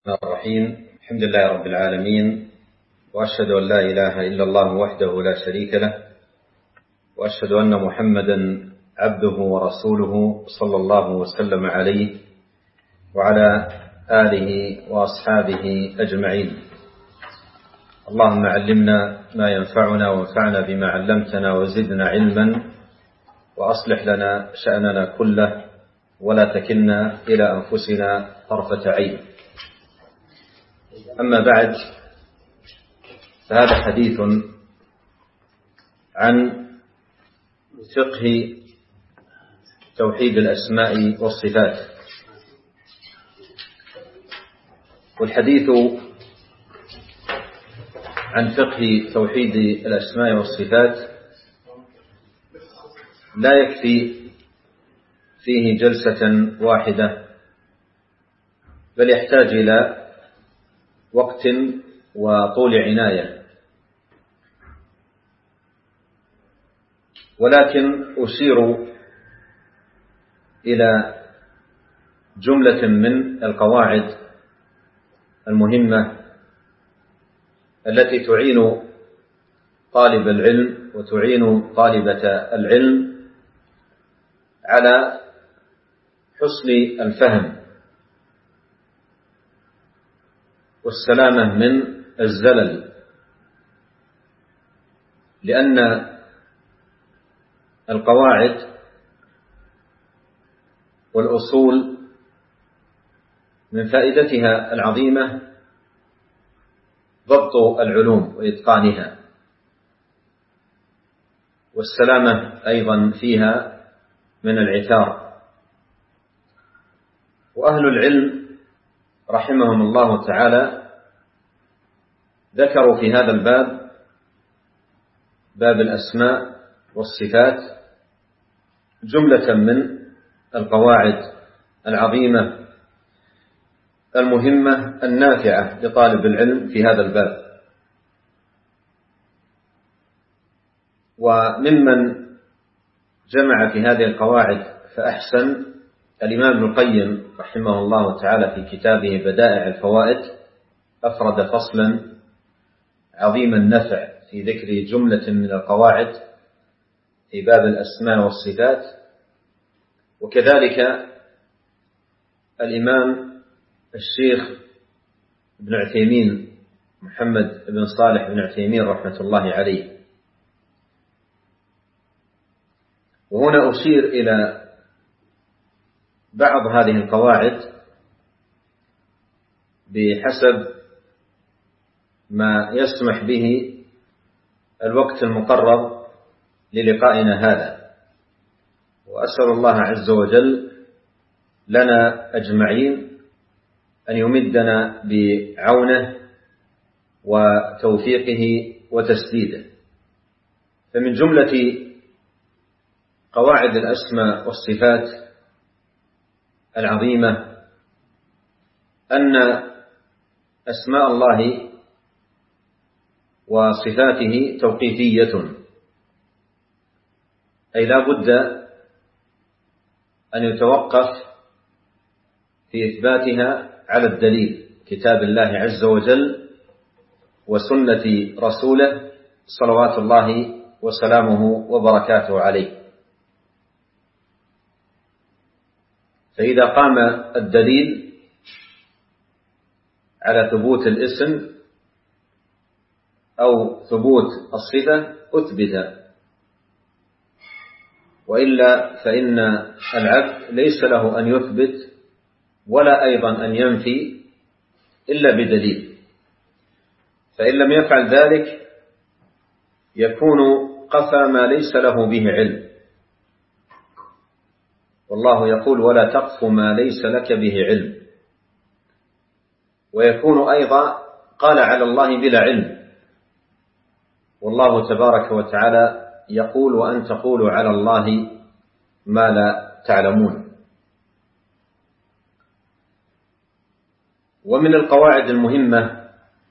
الرحمن الرحيم. الحمد لله رب العالمين، وأشهد أن لا إله إلا الله وحده لا شريك له، وأشهد أن محمدا عبده ورسوله صلى الله وسلم عليه وعلى آله وأصحابه أجمعين. اللهم علمنا ما ينفعنا وانفعنا بما علمتنا وزدنا علما، وأصلح لنا شأننا كله ولا تكلنا إلى أنفسنا طرفة عين. أما بعد، فهذا حديث عن فقه توحيد الأسماء والصفات. والحديث عن فقه توحيد الأسماء والصفات لا يكفي فيه جلسة واحدة، بل يحتاج إلى وقت وطول عناية. ولكن أشير إلى جملة من القواعد المهمة التي تعين طالب العلم وتعين طالبة العلم على حسن الفهم والسلامة من الزلل، لأن القواعد والأصول من فائدتها العظيمة ضبط العلوم وإتقانها، والسلامة أيضا فيها من العثار. وأهل العلم رحمهم الله تعالى ذكروا في هذا الباب، باب الأسماء والصفات، جملة من القواعد العظيمة المهمة النافعة لطالب العلم في هذا الباب. وممن جمع في هذه القواعد فأحسن الإمام ابن القيم رحمه الله تعالى في كتابه بدائع الفوائد، أفرد فصلا عظيم النفع في ذكر جملة من القواعد في باب الأسماء والصفات. وكذلك الإمام الشيخ ابن عثيمين محمد بن صالح بن عثيمين رحمة الله عليه. وهنا أشير إلى بعض هذه القواعد بحسب ما يسمح به الوقت المقرر للقائنا هذا، وأسأل الله عز وجل لنا أجمعين أن يمدنا بعونه وتوفيقه وتسديده. فمن جملة قواعد الأسماء والصفات العظيمة أن أسماء الله وصفاته توقيفية، أي لا بد أن يتوقف في إثباتها على الدليل، كتاب الله عز وجل وسنة رسوله صلوات الله وسلامه وبركاته عليه. فإذا قام الدليل على ثبوت الاسم أو ثبوت الصفة أثبت، وإلا فإن العبد ليس له أن يثبت ولا أيضا أن ينفي إلا بدليل. فإن لم يفعل ذلك يكون قفى ما ليس له به علم، والله يقول: ولا تقف ما ليس لك به علم. ويكون أيضا قال على الله بلا علم، والله تبارك وتعالى يقول: وأن تقولوا على الله ما لا تعلمون. ومن القواعد المهمة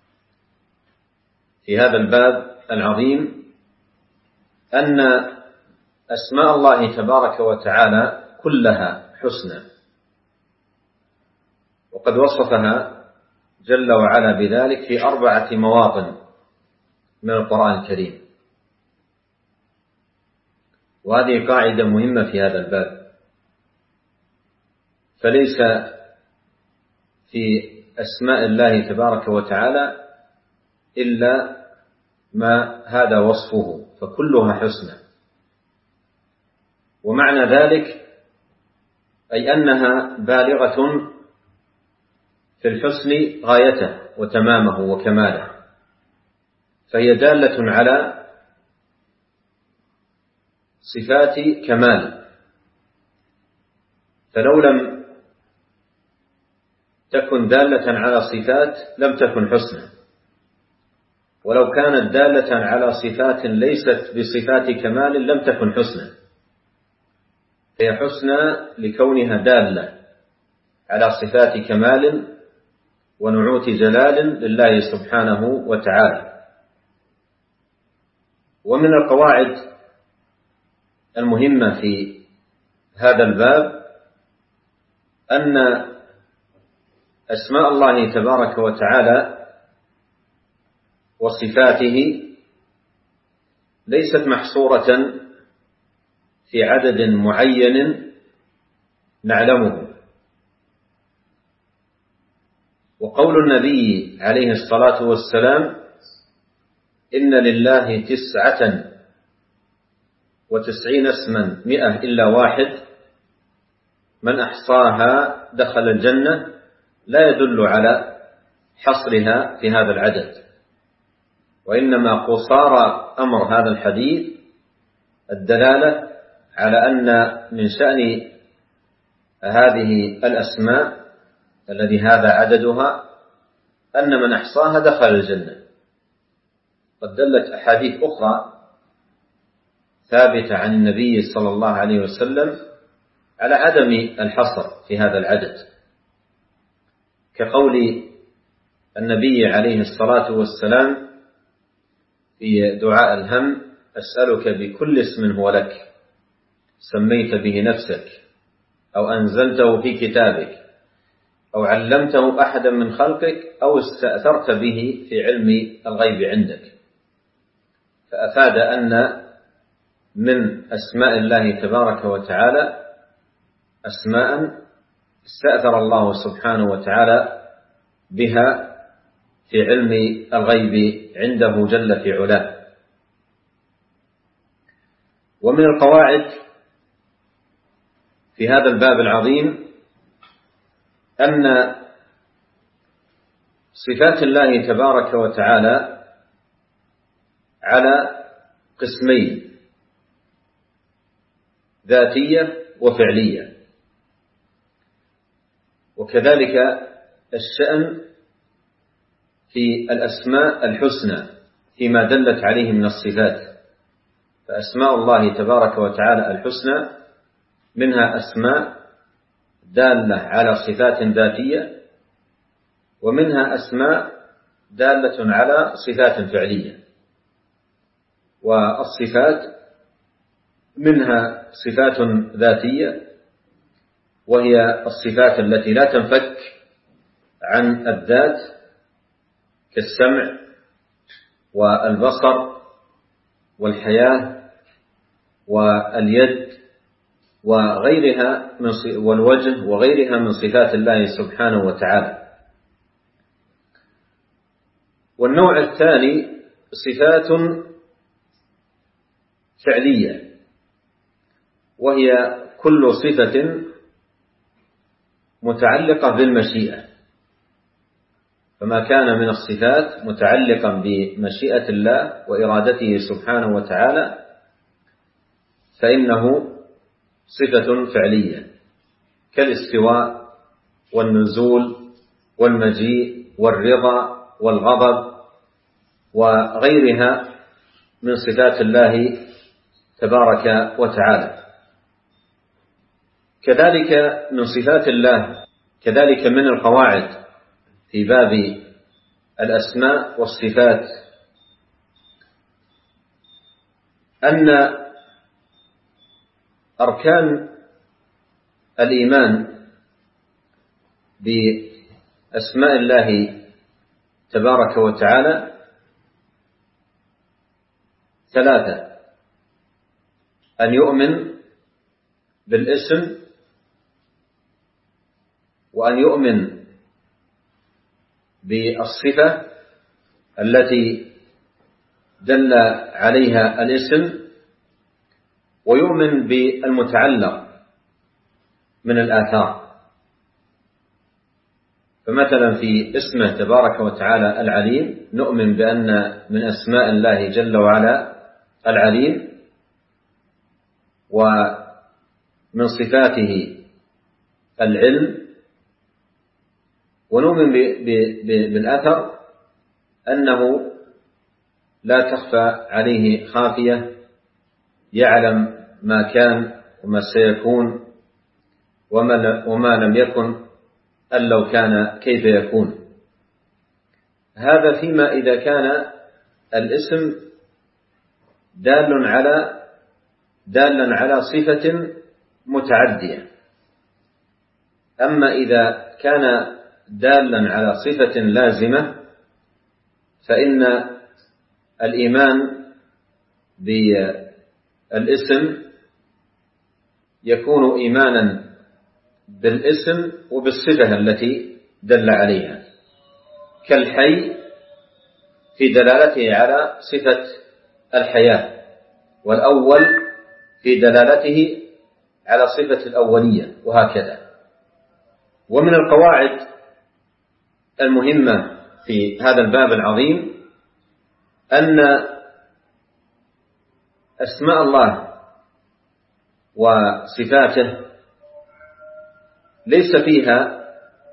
في هذا الباب العظيم أن أسماء الله تبارك وتعالى كلها حسنى، وقد وصفها جل وعلا بذلك في 4 مواطن من القرآن الكريم، وهذه قاعدة مهمة في هذا الباب. فليس في أسماء الله تبارك وتعالى إلا ما هذا وصفه، فكلها حسنى. ومعنى ذلك أي أنها بالغة في الحسن غايته وتمامه وكماله، فهي دالة على صفات كمال. فلو لم تكن دالة على صفات لم تكن حسنى، ولو كانت دالة على صفات ليست بصفات كمال لم تكن حسنى. هي حسنى لكونها دالة على صفات كمال ونعوت جلال لله سبحانه وتعالى. ومن القواعد المهمة في هذا الباب أن أسماء الله تبارك وتعالى وصفاته ليست محصورة في عدد معين نعلمه. وقول النبي عليه الصلاة والسلام: إن لله 99 اسما 100 إلا واحد، من أحصاها دخل الجنة، لا يدل على حصرها في هذا العدد، وإنما قصارى أمر هذا الحديث الدلالة على أن من شأن هذه الأسماء الذي هذا عددها أن من أحصاها دخل الجنة. قد دلت أحاديث أخرى ثابتة عن النبي صلى الله عليه وسلم على عدم الحصر في هذا العدد، كقول النبي عليه الصلاة والسلام في دعاء الهم: أسألك بكل اسم هو لك سميت به نفسك أو أنزلته في كتابك أو علمته أحدا من خلقك أو استأثرت به في علم الغيب عندك. فأفاد أن من أسماء الله تبارك وتعالى أسماء استأثر الله سبحانه وتعالى بها في علم الغيب عنده جل في علاه. ومن القواعد في هذا الباب العظيم أن صفات الله تبارك وتعالى على قسمين: ذاتية وفعلية. وكذلك الشأن في الأسماء الحسنى فيما دلت عليه من الصفات. فأسماء الله تبارك وتعالى الحسنى منها أسماء دالة على صفات ذاتية، ومنها أسماء دالة على صفات فعلية. والصفات منها صفات ذاتية، وهي الصفات التي لا تنفك عن الذات، كالسمع والبصر والحياة واليد وغيرها والوجه وغيرها من صفات الله سبحانه وتعالى. والنوع الثاني صفات فعلية، وهي كل صفة متعلقة بالمشيئة. فما كان من الصفات متعلقا بمشيئة الله وإرادته سبحانه وتعالى فإنه صفة فعلية، كالاستواء والنزول والمجيء والرضا والغضب وغيرها من صفات الله تبارك وتعالى. كذلك من صفات الله، كذلك من القواعد في باب الأسماء والصفات أن أركان الإيمان بأسماء الله تبارك وتعالى ثلاثة: أن يؤمن بالاسم، وأن يؤمن بالصفة التي دل عليها الاسم، ويؤمن بالمتعلق من الآثار. فمثلا في اسمه تبارك وتعالى العليم، نؤمن بأن من أسماء الله جل وعلا العليم، ومن صفاته العلم. ونؤمن بالأثر أنه لا تخفى عليه خافية، يعلم ما كان وما سيكون وما لم يكن، أن لو كان كيف يكون. هذا فيما إذا كان الاسم دالا على صفة متعدية. أما إذا كان دالا على صفة لازمة، فإن الإيمان بالاسم يكون إيمانا بالاسم وبالصفة التي دل عليها، كالحي في دلالته على صفة الحياة، والأول في دلالته على صفة الأولية، وهكذا. ومن القواعد المهمة في هذا الباب العظيم أن أسماء الله وصفاته ليس فيها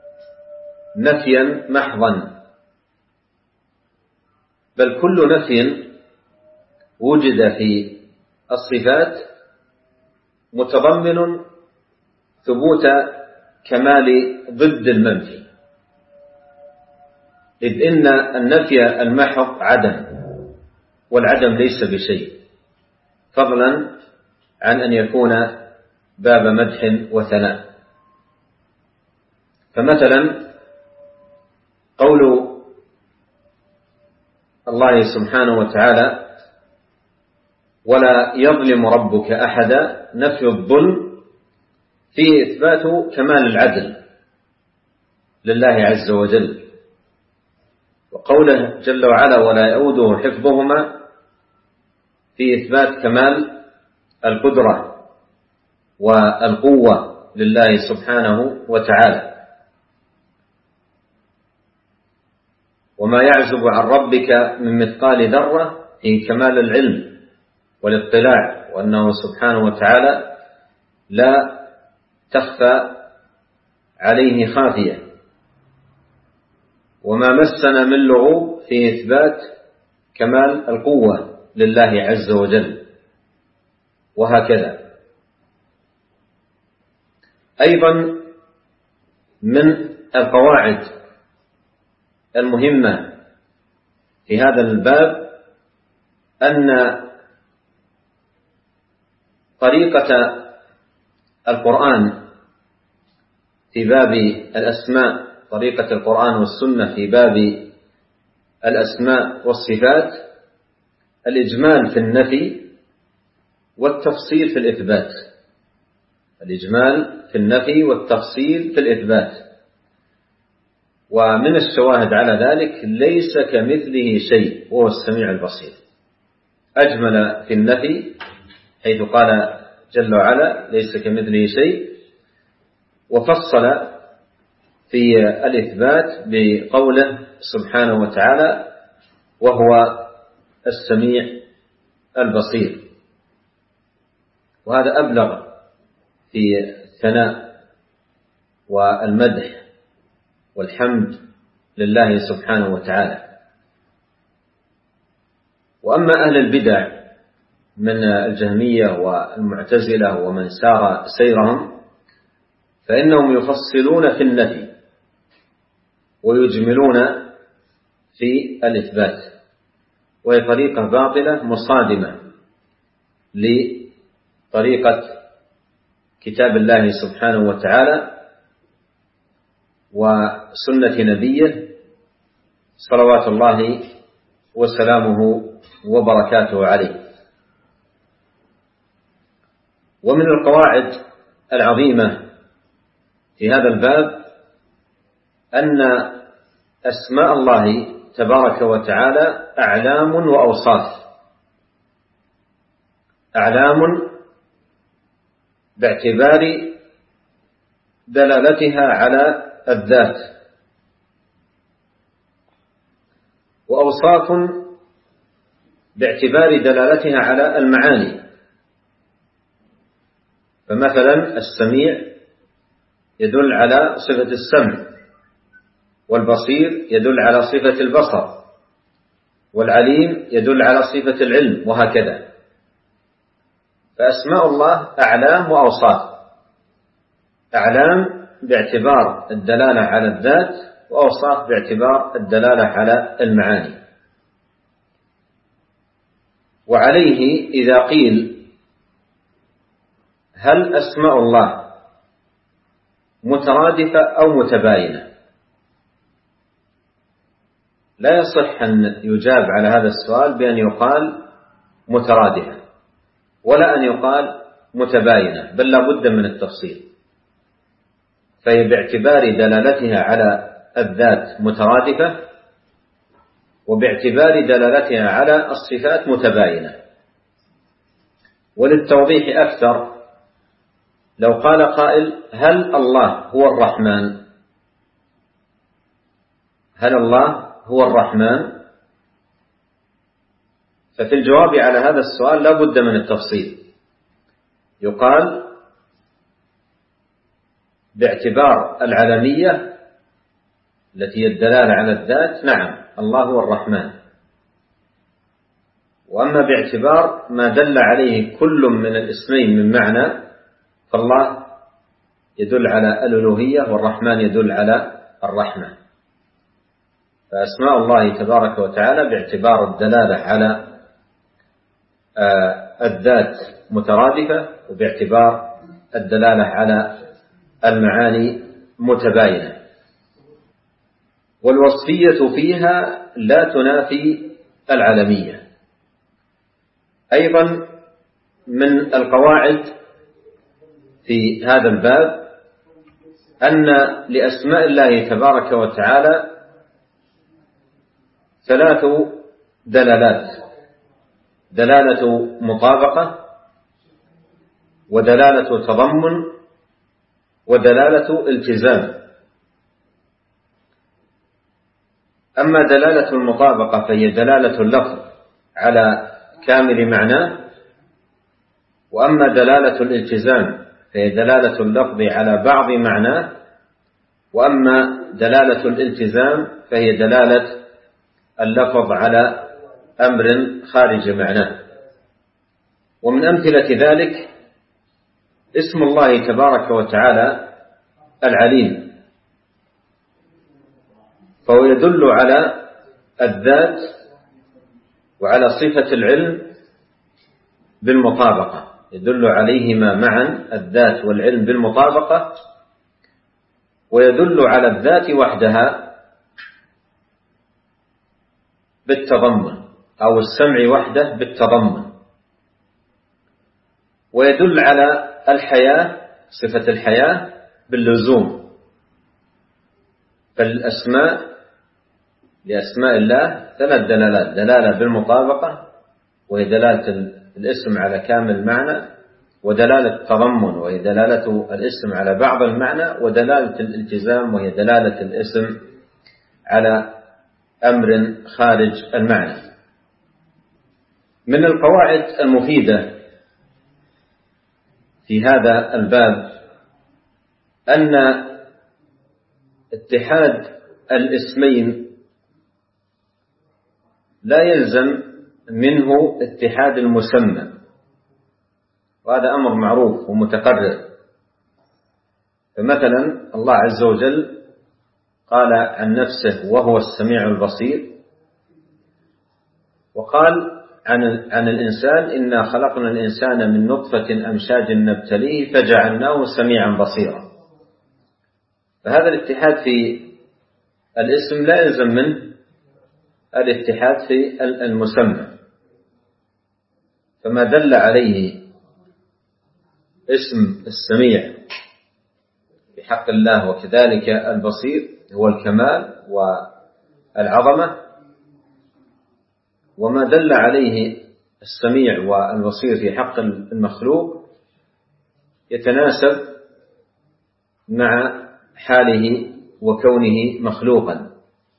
نفيا محضا، بل كل نفي وجد في الصفات متضمن ثبوت كمال ضد المنفي، إذ إن النفي المحض عدم، والعدم ليس بشيء، فضلا عن أن يكون باب مدح وثناء. فمثلا قول الله سبحانه وتعالى: ولا يظلم ربك أحدا، نفي الظلم فيه إثبات كمال العدل لله عز وجل. وقوله جل وعلا: ولا يؤوده حفظهما، فيه إثبات كمال القدرة والقوة لله سبحانه وتعالى. وما يعزب عن ربك من مثقال ذرة في كمال العلم والاطلاع، وأنه سبحانه وتعالى لا تخفى عليه خافية. وما مسنا من لغوب في إثبات كمال القوة لله عز وجل، وهكذا. أيضا من القواعد المهمة في هذا الباب أن طريقة القرآن في باب الأسماء، طريقة القرآن والسنة في باب الأسماء والصفات، الإجمال في النفي والتفصيل في الإثبات. الإجمال في النفي والتفصيل في الإثبات. ومن الشواهد على ذلك: ليس كمثله شيء وهو السميع البصير. أجمل في النفي حيث قال جل وعلا: ليس كمثله شيء، وفصل في الإثبات بقوله سبحانه وتعالى: وهو السميع البصير. وهذا أبلغ في الثناء والمدح والحمد لله سبحانه وتعالى. وأما أهل البدع من الجهمية والمعتزلة ومن سار سيرهم، فإنهم يفصلون في النفي ويجملون في الإثبات، وهي طريقة باطلة مصادمة لطريقة كتاب الله سبحانه وتعالى وسنة نبيه صلوات الله وسلامه وبركاته عليه. ومن القواعد العظيمة في هذا الباب أن أسماء الله تبارك وتعالى أعلام وأوصاف. أعلام باعتبار دلالتها على الذات، وأوصاف باعتبار دلالتها على المعاني. فمثلا السميع يدل على صفة السمع، والبصير يدل على صفة البصر، والعليم يدل على صفة العلم، وهكذا. فأسماء الله أعلام وأوصاف. أعلام باعتبار الدلالة على الذات، وأوصاف باعتبار الدلالة على المعاني. وعليه إذا قيل هل أسماء الله مترادفة أو متباينة، لا يصح أن يجاب على هذا السؤال بأن يقال مترادفة، ولا أن يقال متباينة، بل لا بد من التفصيل. فهي باعتبار دلالتها على الذات مترادفة، وباعتبار دلالتها على الصفات متباينة. وللتوضيح أكثر، لو قال قائل هل الله هو الرحمن؟ هل الله هو الرحمن؟ ففي الجواب على هذا السؤال لا بد من التفصيل. يقال باعتبار العلمية التي هي الدلالة على الذات، نعم الله هو الرحمن. وأما باعتبار ما دل عليه كل من الاسمين من معنى، فالله يدل على الألوهية، والرحمن يدل على الرحمة. فأسماء الله تبارك وتعالى باعتبار الدلالة على الذات مترادفة، وباعتبار الدلالة على المعاني متباينة. والوصفية فيها لا تنافي العلمية. أيضا من القواعد في هذا الباب أن لأسماء الله تبارك وتعالى 3 دلالات: دلالة مطابقة، ودلالة تضمن، ودلالة التزام. أما دلالة المطابقة فهي دلالة اللفظ على كامل معناه، وأما دلالة الالتزام فهي دلالة اللفظ على بعض معناه، وأما دلالة الالتزام فهي دلالة اللفظ على أمر خارج معناه. ومن أمثلة ذلك اسم الله تبارك وتعالى العليم، فهو يدل على الذات وعلى صفة العلم بالمطابقة، يدل عليهما معا الذات والعلم بالمطابقة، ويدل على الذات وحدها بالتضمن، أو السمع وحده بالتضمن. ويدل على الحياة، صفة الحياة باللزوم. فالأسماء لأسماء الله 3 دلالات: دلالة بالمطابقة، وهي دلالة الاسم على كامل المعنى، ودلالة التضمن وهي دلالة الاسم على بعض المعنى، ودلالة الالتزام وهي دلالة الاسم على أمر خارج المعنى. من القواعد المفيدة في هذا الباب أن اتحاد الاسمين لا يلزم منه اتحاد المسمى، وهذا أمر معروف ومتقرر. فمثلا الله عز وجل قال عن نفسه وهو السميع البصير، وقال عن الإنسان إنا خلقنا الإنسان من نطفة أمشاج نبتليه فجعلناه سميعا بصيرا. فهذا الاتحاد في الاسم لا يلزم منه الاتحاد في المسمى، فما دل عليه اسم السميع في حق الله وكذلك البصير هو الكمال والعظمة، وما دل عليه السميع والبصير في حق المخلوق يتناسب مع حاله وكونه مخلوقا.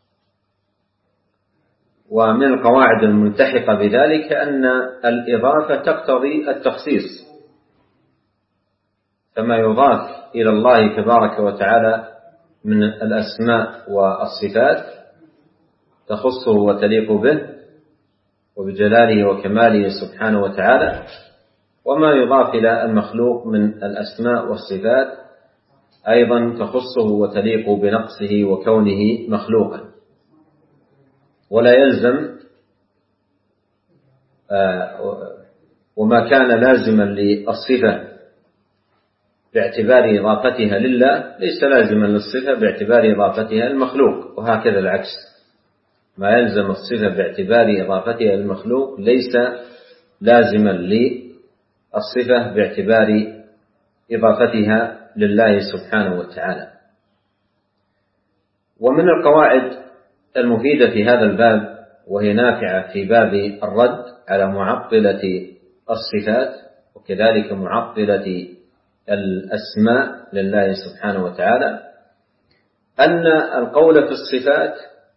ومن القواعد الملتحقة بذلك أن الإضافة تقتضي التخصيص، فما يضاف إلى الله تبارك وتعالى من الأسماء والصفات تخصه وتليق به وبجلاله وكماله سبحانه وتعالى، وما يضاف إلى المخلوق من الأسماء والصفات أيضا تخصه وتليق بنقصه وكونه مخلوقا. ولا يلزم وما كان لازما للصفة باعتبار إضافتها لله ليس لازما للصفة باعتبار إضافتها المخلوق، وهكذا العكس، ما يلزم الصفة باعتبار إضافتها المخلوق ليس لازما للصفة باعتبار إضافتها لله سبحانه وتعالى. ومن القواعد المفيدة في هذا الباب وهي نافعة في باب الرد على معطلة الصفات وكذلك معطلة الأسماء لله سبحانه وتعالى، أن القول في الصفات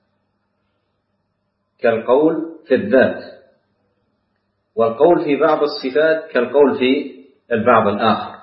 كالقول في الذات، والقول في بعض الصفات كالقول في البعض الآخر.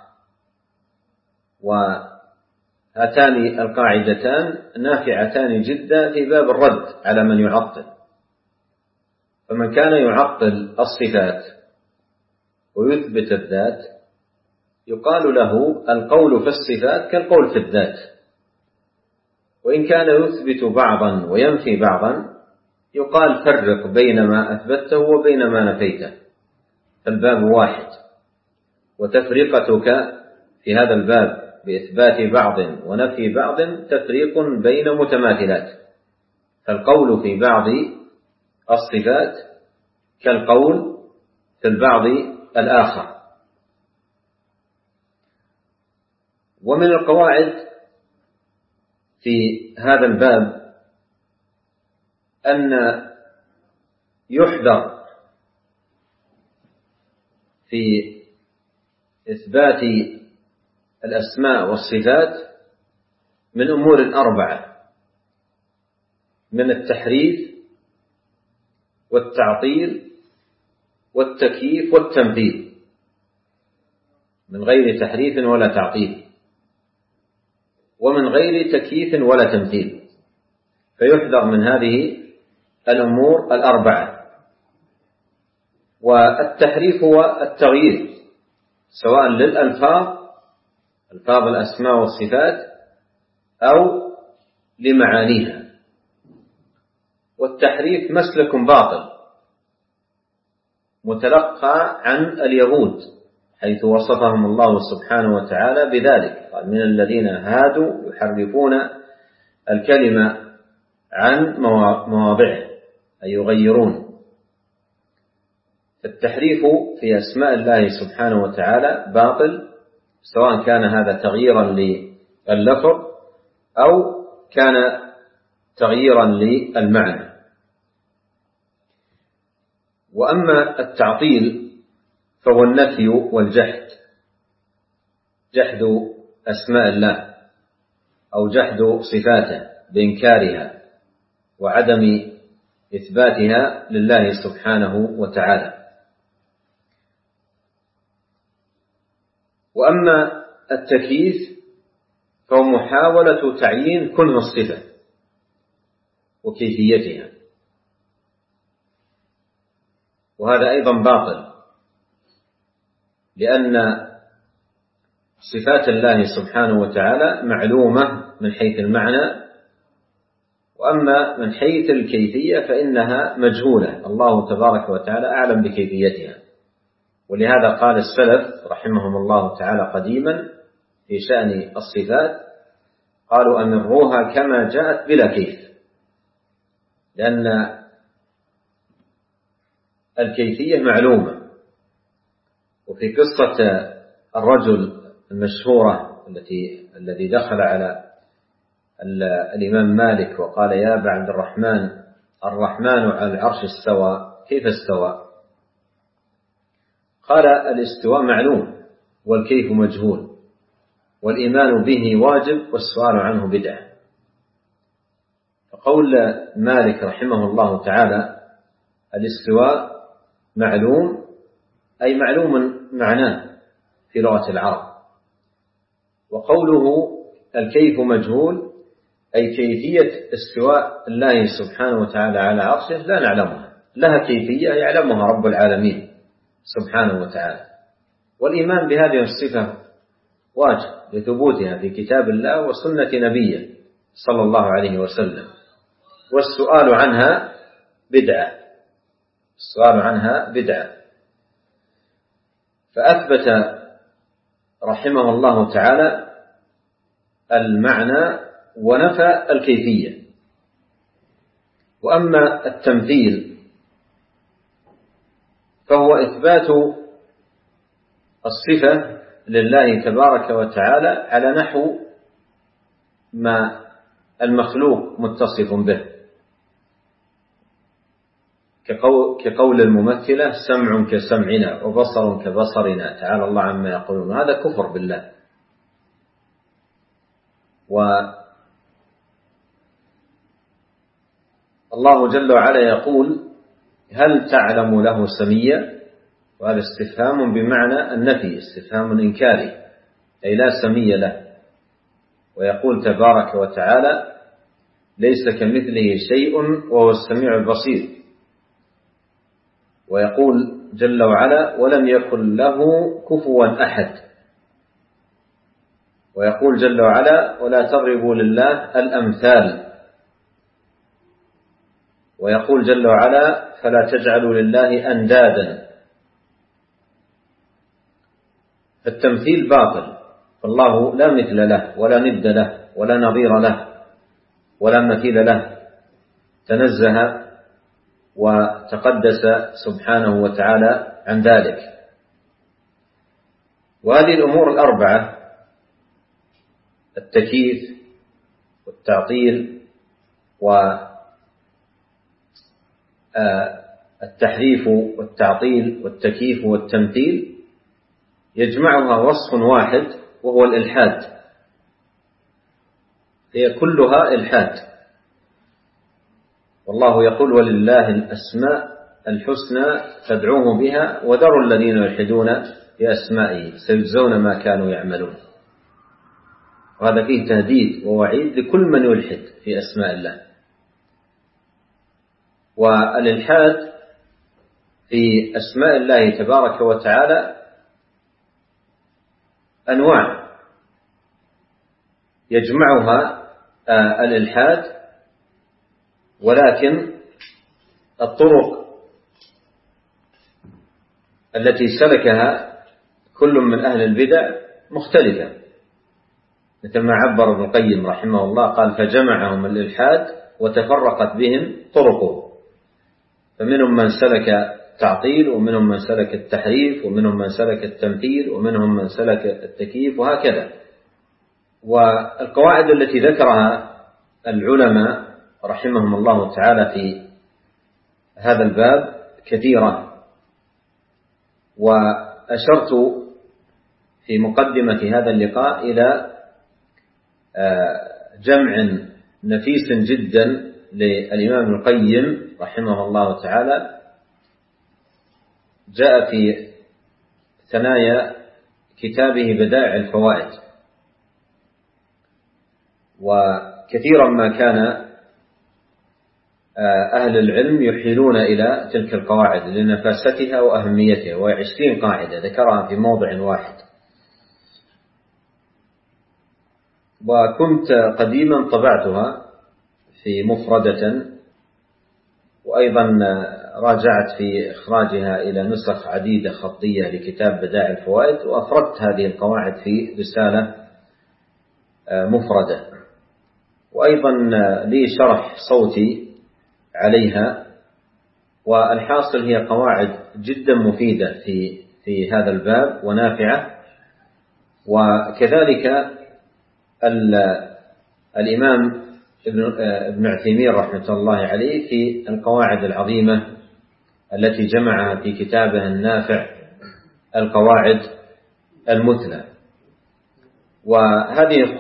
وهاتان القاعدتان نافعتان جدا في باب الرد على من يعطل. فمن كان يعطل الصفات ويثبت الذات يقال له القول في الصفات كالقول في الذات، وإن كان يثبت بعضا وينفي بعضا يقال فرق بين ما أثبته وبين ما نفيته، فالباب واحد، وتفرقتك في هذا الباب بإثبات بعض ونفي بعض تفريق بين متماثلات، فالقول في بعض الصفات كالقول في البعض الآخر. ومن القواعد في هذا الباب أن يحذر في إثبات الأسماء والصفات من أمور أربعة: من التحريف والتعطيل والتكييف والتمثيل، من غير تحريف ولا تعطيل ومن غير تكييف ولا تمثيل، فيحذر من هذه الأمور الأربعة. والتحريف هو التغيير سواء للألفاظ ألفاظ الأسماء والصفات أو لمعانيها. والتحريف مسلك باطل متلقى عن اليهود حيث وصفهم الله سبحانه وتعالى بذلك، قال: من الذين هادوا يحرفون الكلمة عن مواضعه، أي يغيرون. التحريف في أسماء الله سبحانه وتعالى باطل، سواء كان هذا تغييرا لللفظ أو كان تغييرا للمعنى. وأما التعطيل فهو النفي والجحد، جحد أسماء الله أو جحد صفاته بإنكارها وعدم إثباتها لله سبحانه وتعالى. وأما التكييف فهو محاولة تعيين كنه الصفة وكيفيتها، وهذا أيضا باطل، لأن صفات الله سبحانه وتعالى معلومة من حيث المعنى، وأما من حيث الكيفية فإنها مجهولة، الله تبارك وتعالى أعلم بكيفيتها. ولهذا قال السلف رحمهم الله تعالى قديما في شأن الصفات، قالوا: أمروها كما جاءت بلا كيف، لأن الكيفية معلومة. وفي قصة الرجل المشهورة الذي دخل على الإمام مالك وقال: يا أبا عبد الرحمن، الرحمن على العرش استوى، كيف استوى؟ قال: الاستواء معلوم والكيف مجهول، والإيمان به واجب والسؤال عنه بدعة. فقول مالك رحمه الله تعالى: الاستواء معلوم، أي معلوم معناه في لغة العرب. وقوله الكيف مجهول، أي كيفية استواء الله سبحانه وتعالى على عرشه لا نعلمها، لها كيفية يعلمها رب العالمين سبحانه وتعالى. والإيمان بهذه الصفة واجب لثبوتها في كتاب الله وسنة نبيه صلى الله عليه وسلم، والسؤال عنها بدعة. السؤال عنها بدعة. فأثبت رحمه الله تعالى المعنى ونفى الكيفية. وأما التمثيل فهو إثبات الصفة لله تبارك وتعالى على نحو ما المخلوق متصف به، كقول الممثلة: سمع كسمعنا وبصر كبصرنا، تعالى الله عما يقولون. هذا كفر بالله. والله جل وعلا يقول: هل تعلم له سميا؟ وهذا استفهام بمعنى النفي، استفهام إنكاري، أي لا سمي له. ويقول تبارك وتعالى: ليس كمثله شيء وهو السميع البصير. ويقول جل وعلا: ولم يكن له كفوا أحد. ويقول جل وعلا: ولا تضربوا لله الأمثال. ويقول جل وعلا: فلا تجعلوا لله أندادا. فالتمثيل باطل، فالله لا مثل له ولا ند له ولا نظير له ولا مثيل له، تنزه وتقدس سبحانه وتعالى عن ذلك. وهذه الأمور الأربعة: التكييف والتعطيل والتحريف والتعطيل والتكييف والتمثيل، يجمعها وصف واحد وهو الإلحاد. هي كلها إلحاد. والله يقول: ولله الأسماء الحسنى فادعوه بها وذروا الذين يلحدون في أسمائه سيجزون ما كانوا يعملون. وهذا فيه تهديد ووعيد لكل من يلحد في أسماء الله. والإلحاد في أسماء الله تبارك وتعالى أنواع يجمعها الإلحاد، ولكن الطرق التي سلكها كل من أهل البدع مختلفة، مثل ما عبر ابن القيم رحمه الله قال: فجمعهم الإلحاد وتفرقت بهم طرقه. فمنهم من سلك التعطيل، ومنهم من سلك التحريف، ومنهم من سلك التمثيل، ومنهم من سلك التكييف، وهكذا. والقواعد التي ذكرها العلماء رحمهم الله تعالى في هذا الباب كثيرة، وأشرت في مقدمة هذا اللقاء إلى جمع نفيس جدا للإمام القيم رحمه الله تعالى، جاء في ثنايا كتابه بدائع الفوائد. وكثيرا ما كان أهل العلم يحيلون إلى تلك القواعد لنفاستها وأهميتها، وهي 20 قاعدة ذكرها في موضع واحد. وكنت قديما طبعتها في مفردة، وأيضا راجعت في إخراجها إلى نسخ عديدة خطية لكتاب بدائع الفوائد، وأفردت هذه القواعد في رسالة مفردة. وأيضا لي شرح صوتي عليها، والحاصل هي قواعد جدا مفيدة في هذا الباب ونافعة. وكذلك الإمام ابن عثيمين رحمة الله عليه في القواعد العظيمة التي جمعها في كتابه النافع القواعد المثلى. وهذه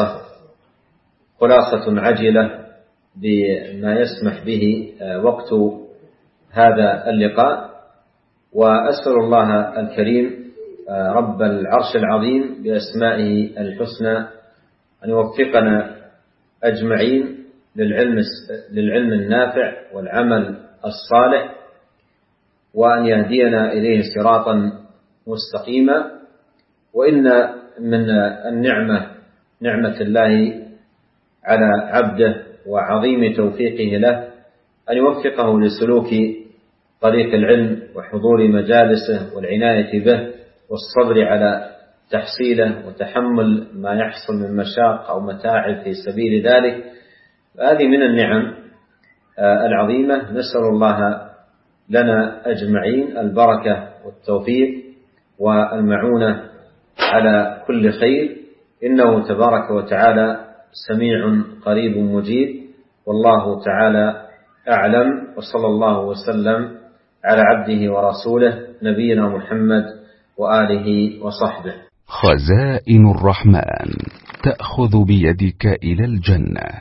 خلاصة عجلة بما يسمح به وقت هذا اللقاء. وأسأل الله الكريم رب العرش العظيم بأسمائه الحسنى أن يوفقنا أجمعين للعلم النافع والعمل الصالح، وأن يهدينا إليه صراطا مستقيما. وإن من نعمة الله على عبده وعظيم توفيقه له أن يوفقه لسلوك طريق العلم وحضور مجالسه والعناية به والصبر على تحصيله وتحمل ما يحصل من مشاق أو متاعب في سبيل ذلك. هذه من النعم العظيمة. نسأل الله لنا أجمعين البركة والتوفيق والمعونة على كل خير، إنه تبارك وتعالى سميع قريب مجيب. والله تعالى أعلم، وصلى الله وسلم على عبده ورسوله نبينا محمد وآله وصحبه. خزائن الرحمن تأخذ بيدك إلى الجنة.